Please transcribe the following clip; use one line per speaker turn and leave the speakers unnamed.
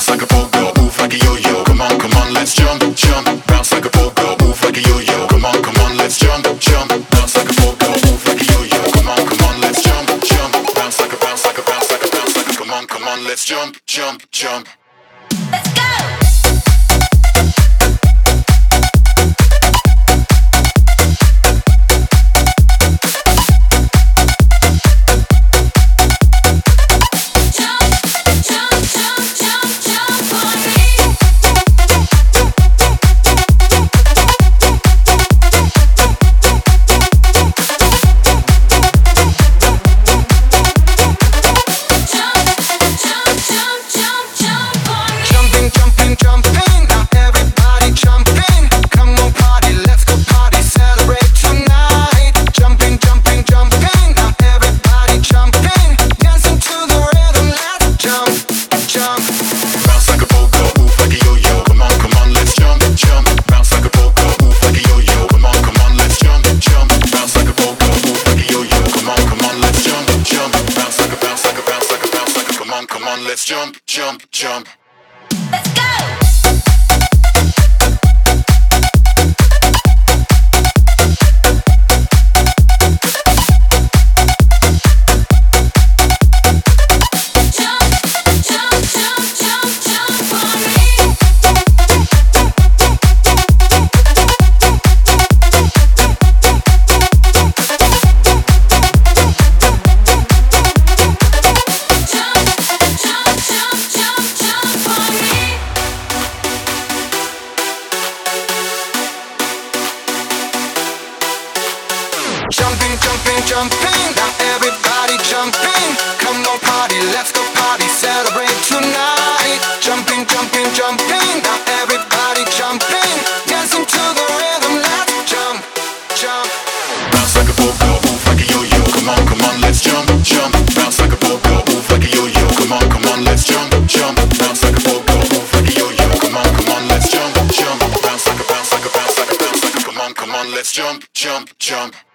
Bounce like a pogo, move like a yo-yo. Come on, let's jump, jump. Bounce like a pogo, move like a yo-yo. Come on, let's jump, jump. Bounce like a pogo, move like a yo-yo. Come on, let's jump, jump. Bounce like a bounce like a bounce like a bounce like a. Come on, let's jump, jump, jump.
Let's go! Come on, let's jump, jump, jump. Let's go!
Jumping, jumping, jumping, now everybody jumping. Come on party, let's go party, celebrate tonight. Jumping, jumping, jumping, now everybody jumping. Dancing to the rhythm, let's jump, jump.
Bounce like a pogo, move like a yo-yo. Come on, let's jump, jump. Bounce like a pogo, move like a yo-yo. Come on, let's jump, jump. Bounce like a pogo, move like a yo-yo. Come on, let's jump, jump. Bounce like a bounce like a bounce like a bounce like a. Come on, let's jump, jump, jump.